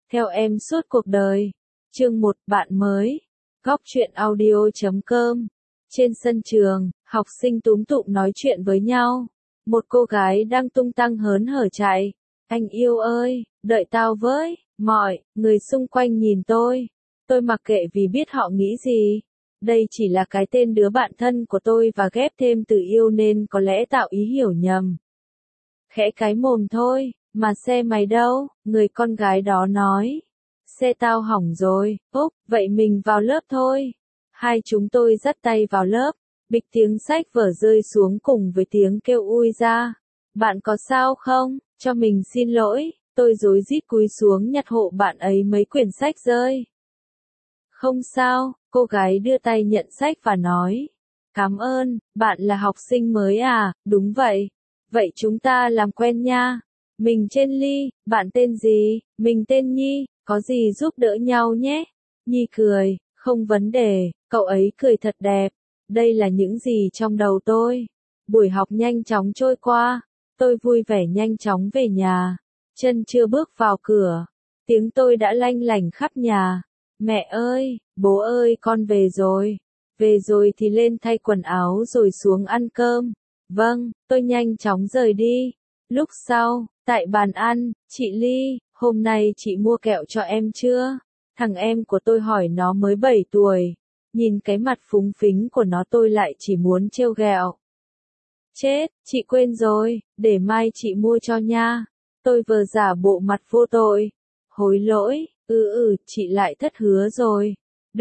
Theo em suốt cuộc đời. Chương 1, bạn mới. Góc truyện audio.com. Trên sân trường, học sinh túm tụm nói chuyện với nhau. Một cô gái đang tung tăng hớn hở chạy. Anh yêu ơi, đợi tao với. Mọi người xung quanh nhìn tôi. Tôi mặc kệ vì biết họ nghĩ gì. Đây chỉ là cái tên đứa bạn thân của tôi và ghép thêm từ yêu nên có lẽ tạo ý hiểu nhầm. Khẽ cái mồm thôi, mà xe mày đâu? Người con gái đó nói. Xe tao hỏng rồi. Úp, vậy mình vào lớp thôi. Hai chúng tôi dắt tay vào lớp. Bịch tiếng sách vở rơi xuống cùng với tiếng kêu ui ra. Bạn có sao không? Cho mình xin lỗi. Tôi rối rít cúi xuống nhặt hộ bạn ấy mấy quyển sách rơi. Không sao, cô gái đưa tay nhận sách và nói. Cảm ơn, bạn là học sinh mới à? Đúng vậy. Vậy chúng ta làm quen nha. Mình tên Ly, bạn tên gì? Mình tên Nhi, có gì giúp đỡ nhau nhé? Nhi cười, không vấn đề, cậu ấy cười thật đẹp. Đây là những gì trong đầu tôi. Buổi học nhanh chóng trôi qua, tôi vui vẻ nhanh chóng về nhà. Chân chưa bước vào cửa, tiếng tôi đã lanh lảnh khắp nhà. Mẹ ơi, bố ơi con về rồi. Về rồi thì lên thay quần áo rồi xuống ăn cơm. Vâng, tôi nhanh chóng rời đi. Lúc sau, tại bàn ăn, chị Ly, hôm nay chị mua kẹo cho em chưa? Thằng em của tôi hỏi nó mới 7 tuổi. Nhìn cái mặt phúng phính của nó tôi lại chỉ muốn trêu ghẹo. Chết, chị quên rồi, để mai chị mua cho nha. Tôi vờ giả bộ mặt vô tội. Hối lỗi, chị lại thất hứa rồi.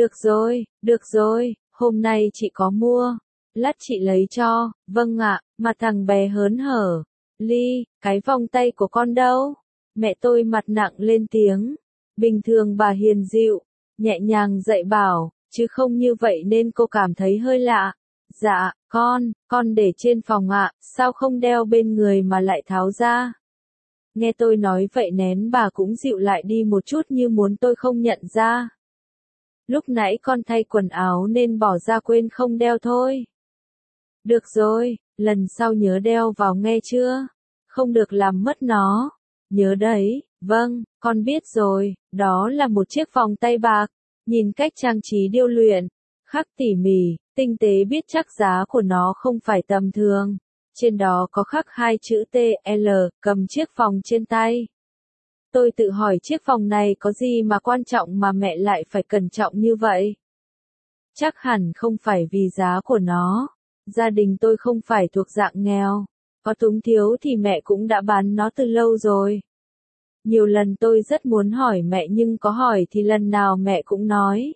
Được rồi, hôm nay chị có mua. Lát chị lấy cho, vâng ạ, mặt thằng bé hớn hở. Ly, cái vòng tay của con đâu? Mẹ tôi mặt nặng lên tiếng. Bình thường bà hiền dịu, nhẹ nhàng dạy bảo, chứ không như vậy nên cô cảm thấy hơi lạ. Dạ, con để trên phòng ạ, sao không đeo bên người mà lại tháo ra? Nghe tôi nói vậy nén bà cũng dịu lại đi một chút như muốn tôi không nhận ra. Lúc nãy con thay quần áo nên bỏ ra quên không đeo thôi. Được rồi, lần sau nhớ đeo vào nghe chưa? Không được làm mất nó. Nhớ đấy, vâng, con biết rồi, đó là một chiếc vòng tay bạc. Nhìn cách trang trí điêu luyện, khắc tỉ mỉ, tinh tế biết chắc giá của nó không phải tầm thường. Trên đó có khắc hai chữ TL, cầm chiếc vòng trên tay. Tôi tự hỏi chiếc vòng này có gì mà quan trọng mà mẹ lại phải cẩn trọng như vậy? Chắc hẳn không phải vì giá của nó. Gia đình tôi không phải thuộc dạng nghèo. Có túng thiếu thì mẹ cũng đã bán nó từ lâu rồi. Nhiều lần tôi rất muốn hỏi mẹ nhưng có hỏi thì lần nào mẹ cũng nói.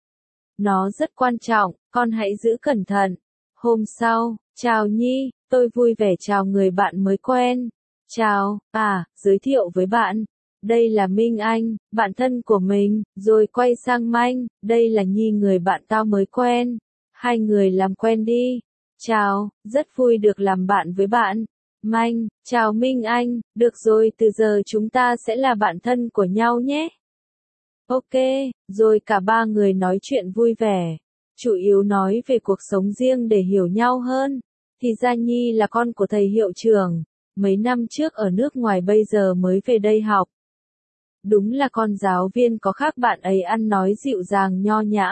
Nó rất quan trọng, con hãy giữ cẩn thận. Hôm sau, chào Nhi, tôi vui vẻ chào người bạn mới quen. Chào, giới thiệu với bạn. Đây là Minh Anh, bạn thân của mình, rồi quay sang Manh, đây là Nhi người bạn tao mới quen. Hai người làm quen đi. Chào, rất vui được làm bạn với bạn. Manh, chào Minh Anh, được rồi từ giờ chúng ta sẽ là bạn thân của nhau nhé. Ok, rồi cả ba người nói chuyện vui vẻ. Chủ yếu nói về cuộc sống riêng để hiểu nhau hơn. Thì ra Nhi là con của thầy hiệu trưởng. Mấy năm trước ở nước ngoài bây giờ mới về đây học. Đúng là con giáo viên có khác bạn ấy ăn nói dịu dàng nho nhã.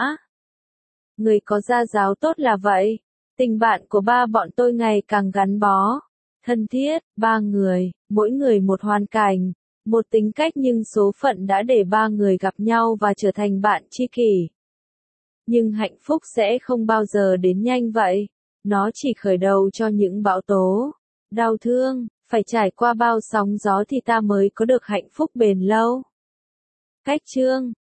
Người có gia giáo tốt là vậy. Tình bạn của ba bọn tôi ngày càng gắn bó. Thân thiết, ba người, mỗi người một hoàn cảnh, một tính cách nhưng số phận đã để ba người gặp nhau và trở thành bạn tri kỷ. Nhưng hạnh phúc sẽ không bao giờ đến nhanh vậy. Nó chỉ khởi đầu cho những bão tố, đau thương, phải trải qua bao sóng gió thì ta mới có được hạnh phúc bền lâu. Cách chương